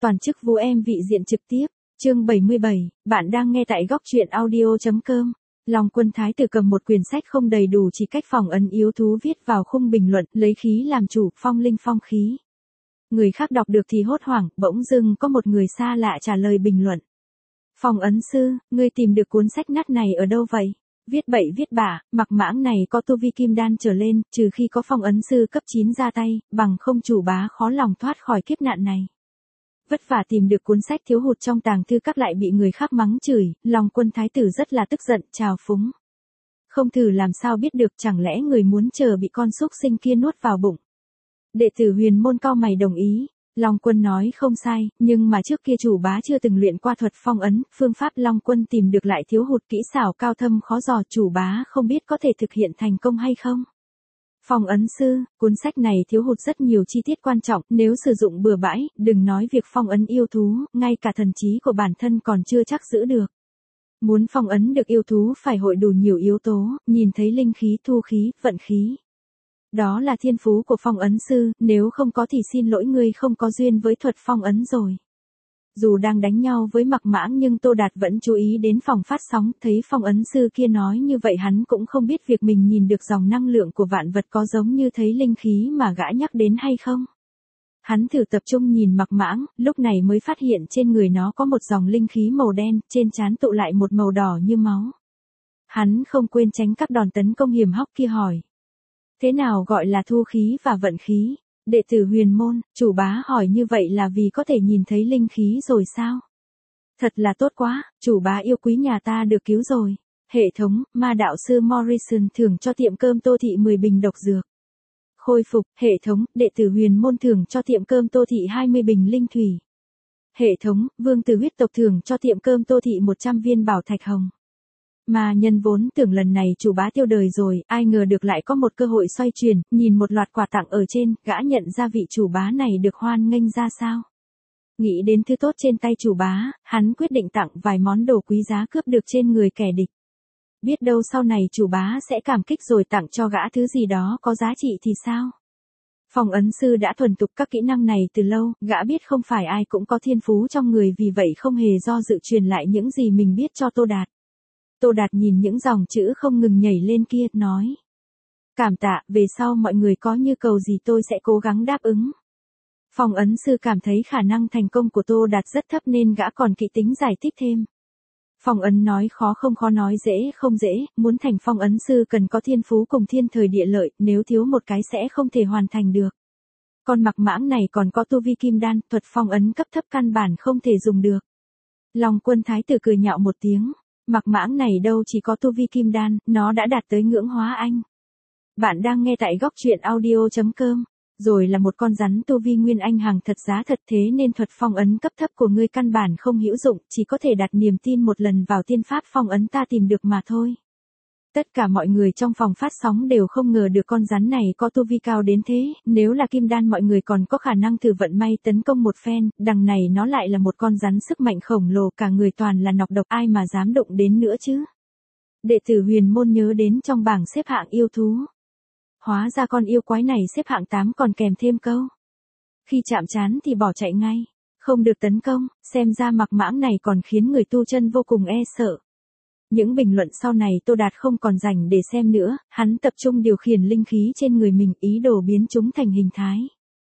Toàn chức Vũ em vị diện trực tiếp, chương 77, bạn đang nghe tại góc truyện audio.com. Long Quân Thái Tử cầm một quyển sách không đầy đủ chỉ cách phòng ấn yếu thú viết vào khung bình luận, lấy khí làm chủ, phong linh phong khí. Người khác đọc được thì hốt hoảng, bỗng dưng có một người xa lạ trả lời bình luận. Phong ấn sư, ngươi tìm được cuốn sách nát này ở đâu vậy? Viết bậy viết bạ, mặc mãng này có tu vi kim đan trở lên, trừ khi có phong ấn sư cấp 9 ra tay, bằng không chủ bá khó lòng thoát khỏi kiếp nạn này. Vất vả tìm được cuốn sách thiếu hụt trong tàng thư các lại bị người khác mắng chửi, Long Quân Thái Tử rất là tức giận, trào phúng. Không thử làm sao biết được, chẳng lẽ người muốn chờ bị con súc sinh kia nuốt vào bụng. Đệ tử Huyền Môn cau mày đồng ý. Long Quân nói không sai, nhưng mà trước kia chủ bá chưa từng luyện qua thuật phong ấn, phương pháp Long Quân tìm được lại thiếu hụt kỹ xảo cao thâm khó dò, chủ bá không biết có thể thực hiện thành công hay không. Phong ấn sư, cuốn sách này thiếu hụt rất nhiều chi tiết quan trọng, nếu sử dụng bừa bãi, đừng nói việc phong ấn yêu thú, ngay cả thần trí của bản thân còn chưa chắc giữ được. Muốn phong ấn được yêu thú phải hội đủ nhiều yếu tố, nhìn thấy linh khí, thu khí, vận khí. Đó là thiên phú của phong ấn sư, nếu không có thì xin lỗi ngươi không có duyên với thuật phong ấn rồi. Dù đang đánh nhau với Mặc Mãng nhưng Tô Đạt vẫn chú ý đến phòng phát sóng, thấy phong ấn sư kia nói như vậy hắn cũng không biết việc mình nhìn được dòng năng lượng của vạn vật có giống như thấy linh khí mà gã nhắc đến hay không. Hắn thử tập trung nhìn Mặc Mãng, lúc này mới phát hiện trên người nó có một dòng linh khí màu đen, trên trán tụ lại một màu đỏ như máu. Hắn không quên tránh các đòn tấn công hiểm hóc kia hỏi. Thế nào gọi là thu khí và vận khí? Đệ tử Huyền Môn, chủ bá hỏi như vậy là vì có thể nhìn thấy linh khí rồi sao? Thật là tốt quá, chủ bá yêu quý nhà ta được cứu rồi. Hệ thống, ma đạo sư Morrison thưởng cho tiệm cơm Tô Thị 10 bình độc dược. Khôi phục, hệ thống, đệ tử Huyền Môn thưởng cho tiệm cơm Tô Thị 20 bình linh thủy. Hệ thống, vương tử huyết tộc thưởng cho tiệm cơm Tô Thị 100 viên bảo thạch hồng. Mà nhân vốn tưởng lần này chủ bá tiêu đời rồi, ai ngờ được lại có một cơ hội xoay chuyển, nhìn một loạt quà tặng ở trên, gã nhận ra vị chủ bá này được hoan nghênh ra sao. Nghĩ đến thứ tốt trên tay chủ bá, hắn quyết định tặng vài món đồ quý giá cướp được trên người kẻ địch. Biết đâu sau này chủ bá sẽ cảm kích rồi tặng cho gã thứ gì đó có giá trị thì sao? Phong ấn sư đã thuần thục các kỹ năng này từ lâu, gã biết không phải ai cũng có thiên phú trong người vì vậy không hề do dự truyền lại những gì mình biết cho Tô Đạt. Tô Đạt nhìn những dòng chữ không ngừng nhảy lên kia, nói. Cảm tạ, về sau mọi người có như cầu gì tôi sẽ cố gắng đáp ứng. Phong ấn sư cảm thấy khả năng thành công của Tô Đạt rất thấp nên gã còn kỹ tính giải thích thêm. Phong ấn nói khó không khó nói dễ không dễ, muốn thành phong ấn sư cần có thiên phú cùng thiên thời địa lợi, nếu thiếu một cái sẽ không thể hoàn thành được. Con Mặc Mãng này còn có tu vi kim đan, thuật phong ấn cấp thấp căn bản không thể dùng được. Long Quân Thái Tử cười nhạo một tiếng. Mặc Mãng này đâu chỉ có tu vi kim đan, nó đã đạt tới ngưỡng hóa anh. Bạn đang nghe tại góc truyện audio.com. Rồi là một con rắn tu vi nguyên anh hàng thật giá thật, thế nên thuật phong ấn cấp thấp của ngươi căn bản không hữu dụng, chỉ có thể đặt niềm tin một lần vào tiên pháp phong ấn ta tìm được mà thôi. Tất cả mọi người trong phòng phát sóng đều không ngờ được con rắn này có tu vi cao đến thế, nếu là kim đan mọi người còn có khả năng thử vận may tấn công một phen, đằng này nó lại là một con rắn sức mạnh khổng lồ, cả người toàn là nọc độc, ai mà dám đụng đến nữa chứ. Đệ tử Huyền Môn nhớ đến trong bảng xếp hạng yêu thú. Hóa ra con yêu quái này xếp hạng 8 còn kèm thêm câu. Khi chạm trán thì bỏ chạy ngay, không được tấn công, xem ra Mặc Mãng này còn khiến người tu chân vô cùng e sợ. Những bình luận sau này Tô Đạt không còn rảnh để xem nữa, hắn tập trung điều khiển linh khí trên người mình, ý đồ biến chúng thành hình thái.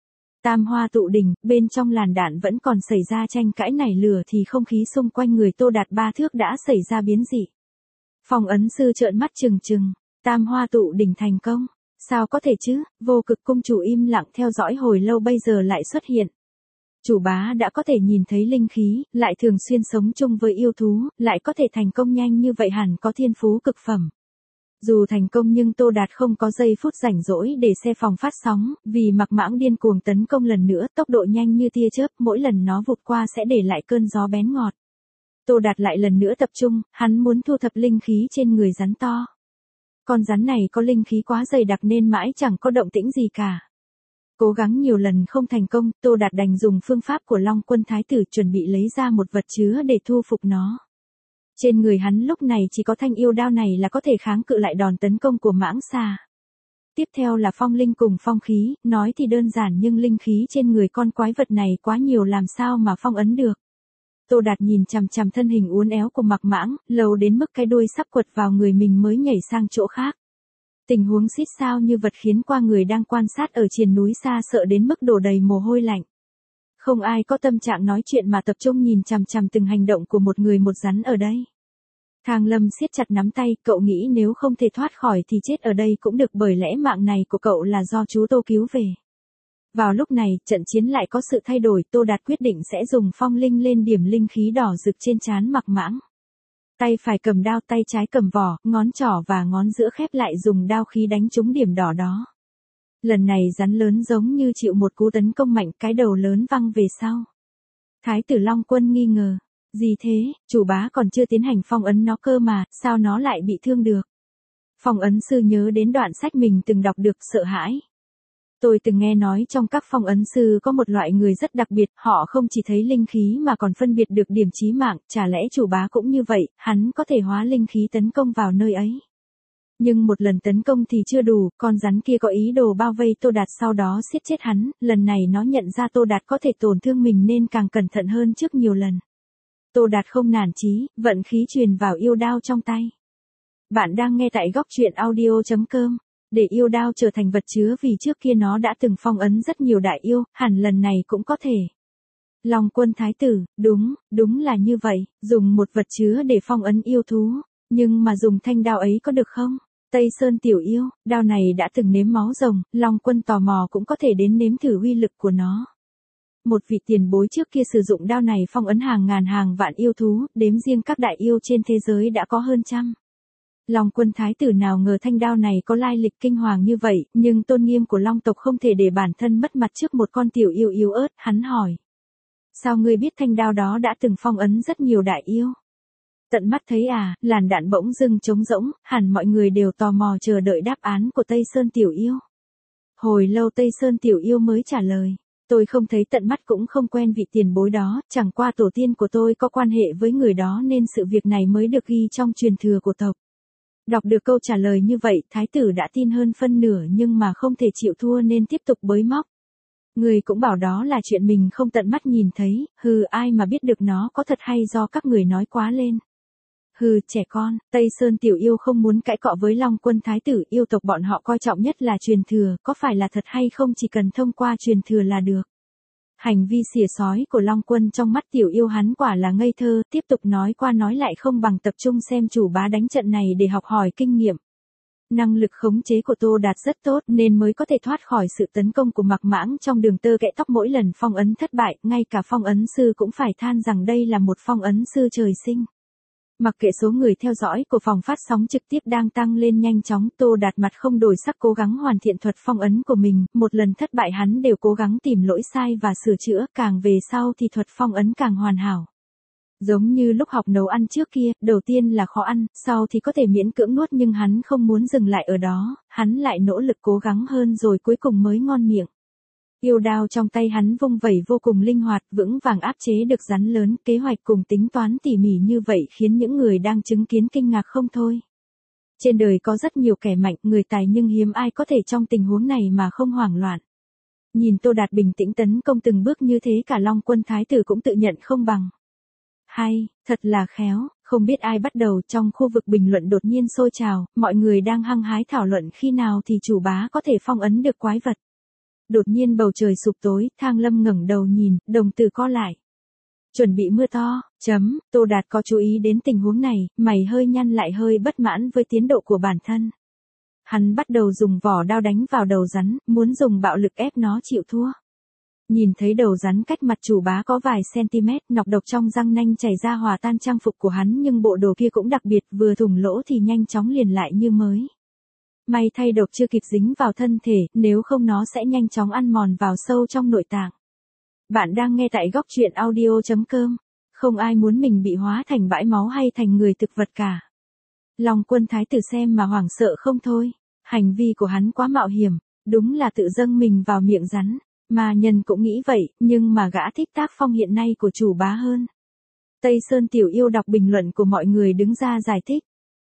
Tam hoa tụ đỉnh, bên trong làn đạn vẫn còn xảy ra tranh cãi nảy lửa thì không khí xung quanh người Tô Đạt 3 thước đã xảy ra biến dị. Phong ấn sư trợn mắt trừng trừng, tam hoa tụ đỉnh thành công. Sao có thể chứ, Vô Cực cung chủ im lặng theo dõi hồi lâu bây giờ lại xuất hiện. Chủ bá đã có thể nhìn thấy linh khí, lại thường xuyên sống chung với yêu thú, lại có thể thành công nhanh như vậy hẳn có thiên phú cực phẩm. Dù thành công nhưng Tô Đạt không có giây phút rảnh rỗi để xe phòng phát sóng, vì Mặc Mãng điên cuồng tấn công lần nữa, tốc độ nhanh như tia chớp, mỗi lần nó vụt qua sẽ để lại cơn gió bén ngọt. Tô Đạt lại lần nữa tập trung, hắn muốn thu thập linh khí trên người rắn to. Con rắn này có linh khí quá dày đặc nên mãi chẳng có động tĩnh gì cả. Cố gắng nhiều lần không thành công, Tô Đạt đành dùng phương pháp của Long Quân Thái Tử chuẩn bị lấy ra một vật chứa để thu phục nó. Trên người hắn lúc này chỉ có thanh yêu đao này là có thể kháng cự lại đòn tấn công của mãng xà. tiếp theo là phong linh cùng phong khí, nói thì đơn giản nhưng linh khí trên người con quái vật này quá nhiều làm sao mà phong ấn được. Tô Đạt nhìn chằm chằm thân hình uốn éo của Mạc Mãng, lâu đến mức cái đuôi sắp quật vào người mình mới nhảy sang chỗ khác. Tình huống xít sao như vật khiến qua người đang quan sát ở triền núi xa sợ đến mức đổ đầy mồ hôi lạnh. Không ai có tâm trạng nói chuyện mà tập trung nhìn chằm chằm từng hành động của một người một rắn ở đây. Thang Lâm siết chặt nắm tay, cậu nghĩ nếu không thể thoát khỏi thì chết ở đây cũng được bởi lẽ mạng này của cậu là do chú Tô cứu về. Vào lúc này, trận chiến lại có sự thay đổi, Tô Đạt quyết định sẽ dùng phong linh lên điểm linh khí đỏ rực trên trán Mạc Mãng. Tay phải cầm đao, tay trái cầm vỏ, ngón trỏ và ngón giữa khép lại dùng đao khí đánh trúng điểm đỏ đó. Lần này rắn lớn giống như chịu một cú tấn công mạnh, cái đầu lớn văng về sau. Thái tử Long Quân nghi ngờ. Gì thế, chủ bá còn chưa tiến hành phong ấn nó cơ mà, sao nó lại bị thương được? Phong ấn sư nhớ đến đoạn sách mình từng đọc được, sợ hãi. Tôi từng nghe nói trong các phong ấn sư có một loại người rất đặc biệt, họ không chỉ thấy linh khí mà còn phân biệt được điểm chí mạng, chả lẽ chủ bá cũng như vậy, hắn có thể hóa linh khí tấn công vào nơi ấy. Nhưng một lần tấn công thì chưa đủ, con rắn kia có ý đồ bao vây Tô Đạt sau đó giết chết hắn, lần này nó nhận ra Tô Đạt có thể tổn thương mình nên càng cẩn thận hơn trước nhiều lần. Tô Đạt không nản chí, vận khí truyền vào yêu đao trong tay. Bạn đang nghe tại góc truyện audio.com. Để yêu đao trở thành vật chứa vì trước kia nó đã từng phong ấn rất nhiều đại yêu, hẳn lần này cũng có thể. Long Quân thái tử, đúng là như vậy, dùng một vật chứa để phong ấn yêu thú, nhưng mà dùng thanh đao ấy có được không? Tây Sơn tiểu yêu, đao này đã từng nếm máu rồng, Long Quân tò mò cũng có thể đến nếm thử uy lực của nó. Một vị tiền bối trước kia sử dụng đao này phong ấn hàng ngàn hàng vạn yêu thú, đếm riêng các đại yêu trên thế giới đã có hơn trăm. Long Quân thái tử nào ngờ thanh đao này có lai lịch kinh hoàng như vậy, nhưng tôn nghiêm của Long tộc không thể để bản thân mất mặt trước một con tiểu yêu yếu ớt, hắn hỏi. Sao ngươi biết thanh đao đó đã từng phong ấn rất nhiều đại yêu? Tận mắt thấy à, làn đạn bỗng dưng trống rỗng, hẳn mọi người đều tò mò chờ đợi đáp án của Tây Sơn tiểu yêu. Hồi lâu Tây Sơn tiểu yêu mới trả lời. Tôi không thấy tận mắt cũng không quen vị tiền bối đó, chẳng qua tổ tiên của tôi có quan hệ với người đó nên sự việc này mới được ghi trong truyền thừa của tộc. Đọc được câu trả lời như vậy, thái tử đã tin hơn phân nửa nhưng mà không thể chịu thua nên tiếp tục bới móc. Người cũng bảo đó là chuyện mình không tận mắt nhìn thấy, ai mà biết được nó có thật hay do các người nói quá lên. Trẻ con, Tây Sơn tiểu yêu không muốn cãi cọ với Long Quân thái tử, yêu tộc bọn họ coi trọng nhất là truyền thừa, có phải là thật hay không chỉ cần thông qua truyền thừa là được. Hành vi xỉa sói của Long Quân trong mắt tiểu yêu hắn quả là ngây thơ, tiếp tục nói qua nói lại không bằng tập trung xem chủ bá đánh trận này để học hỏi kinh nghiệm. Năng lực khống chế của Tô Đạt rất tốt nên mới có thể thoát khỏi sự tấn công của Mạc Mãng trong đường tơ kẽ tóc mỗi lần phong ấn thất bại, ngay cả phong ấn sư cũng phải than rằng đây là một phong ấn sư trời sinh. Mặc kệ số người theo dõi của phòng phát sóng trực tiếp đang tăng lên nhanh chóng, Tô Đạt mặt không đổi sắc cố gắng hoàn thiện thuật phong ấn của mình, một lần thất bại hắn đều cố gắng tìm lỗi sai và sửa chữa, càng về sau thì thuật phong ấn càng hoàn hảo. Giống như lúc học nấu ăn trước kia, đầu tiên là khó ăn, sau thì có thể miễn cưỡng nuốt nhưng hắn không muốn dừng lại ở đó, hắn lại nỗ lực cố gắng hơn rồi cuối cùng mới ngon miệng. Yêu đao trong tay hắn vung vẩy vô cùng linh hoạt, vững vàng áp chế được rắn lớn, kế hoạch cùng tính toán tỉ mỉ như vậy khiến những người đang chứng kiến kinh ngạc không thôi. Trên đời có rất nhiều kẻ mạnh, người tài nhưng hiếm ai có thể trong tình huống này mà không hoảng loạn. Nhìn Tô Đạt bình tĩnh tấn công từng bước như thế cả Long Quân thái tử cũng tự nhận không bằng. Hay, thật là khéo, không biết ai bắt đầu trong khu vực bình luận đột nhiên sôi trào, mọi người đang hăng hái thảo luận khi nào thì chủ bá có thể phong ấn được quái vật. Đột nhiên bầu trời sụp tối, Thang Lâm ngẩng đầu nhìn, đồng tử co lại. Chuẩn bị mưa to, Tô Đạt có chú ý đến tình huống này, mày hơi nhăn lại hơi bất mãn với tiến độ của bản thân. Hắn bắt đầu dùng vỏ đao đánh vào đầu rắn, muốn dùng bạo lực ép nó chịu thua. Nhìn thấy đầu rắn cách mặt chủ bá có vài cm, nọc độc trong răng nanh chảy ra hòa tan trang phục của hắn nhưng bộ đồ kia cũng đặc biệt, vừa thủng lỗ thì nhanh chóng liền lại như mới. May thay độc chưa kịp dính vào thân thể, nếu không nó sẽ nhanh chóng ăn mòn vào sâu trong nội tạng. Bạn đang nghe tại góc truyện audio.com. Không ai muốn mình bị hóa thành bãi máu hay thành người thực vật cả. Long Quân thái tử xem mà hoảng sợ không thôi. Hành vi của hắn quá mạo hiểm, đúng là tự dâng mình vào miệng rắn. Mà nhân cũng nghĩ vậy, nhưng mà gã thích tác phong hiện nay của chủ bá hơn. Tây Sơn tiểu yêu đọc bình luận của mọi người đứng ra giải thích.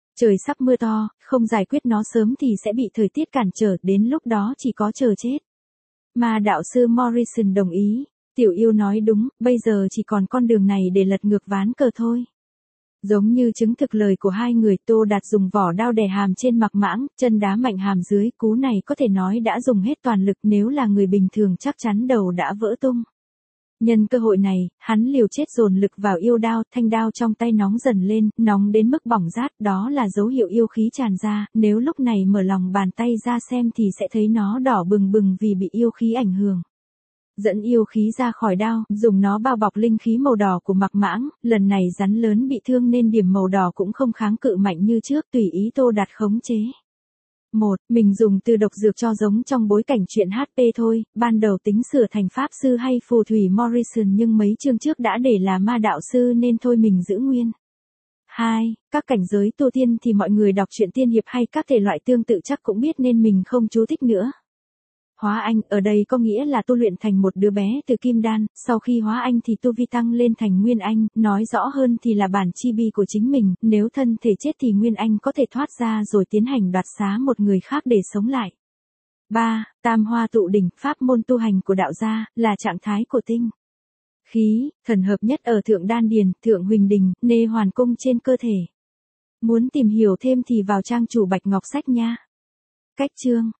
Trời sắp mưa to, không giải quyết nó sớm thì sẽ bị thời tiết cản trở, đến lúc đó chỉ có chờ chết. Ma đạo sư Morrison đồng ý. Tiểu yêu nói đúng, bây giờ chỉ còn con đường này để lật ngược ván cờ thôi. Giống như chứng thực lời của hai người, Tô Đạt dùng vỏ đao đè hàm trên Mạc Mãng, chân đá mạnh hàm dưới, cú này có thể nói đã dùng hết toàn lực, nếu là người bình thường chắc chắn đầu đã vỡ tung. Nhân cơ hội này, hắn liều chết dồn lực vào yêu đao, thanh đao trong tay nóng dần lên, nóng đến mức bỏng rát, đó là dấu hiệu yêu khí tràn ra, nếu lúc này mở lòng bàn tay ra xem thì sẽ thấy nó đỏ bừng bừng vì bị yêu khí ảnh hưởng. Dẫn yêu khí ra khỏi đao, dùng nó bao bọc linh khí màu đỏ của Mạc Mãng, lần này rắn lớn bị thương nên điểm màu đỏ cũng không kháng cự mạnh như trước, tùy ý Tô Đạt khống chế. Mình dùng từ độc dược cho giống trong bối cảnh chuyện HP thôi, ban đầu tính sửa thành pháp sư hay phù thủy Morrison nhưng mấy chương trước đã để là ma đạo sư nên thôi mình giữ nguyên. 2. Các cảnh giới tu tiên thì mọi người đọc truyện tiên hiệp hay các thể loại tương tự chắc cũng biết nên mình không chú thích nữa. Hóa anh, ở đây có nghĩa là tu luyện thành một đứa bé từ kim đan, sau khi hóa anh thì tu vi tăng lên thành nguyên anh, nói rõ hơn thì là bản chi bi của chính mình, nếu thân thể chết thì nguyên anh có thể thoát ra rồi tiến hành đoạt xá một người khác để sống lại. 3. Tam hoa tụ đỉnh, pháp môn tu hành của đạo gia, là trạng thái của tinh khí, thần hợp nhất ở thượng đan điền, thượng huỳnh đình, nê hoàn cung trên cơ thể. Muốn tìm hiểu thêm thì vào trang chủ Bạch Ngọc Sách nha. Cách chương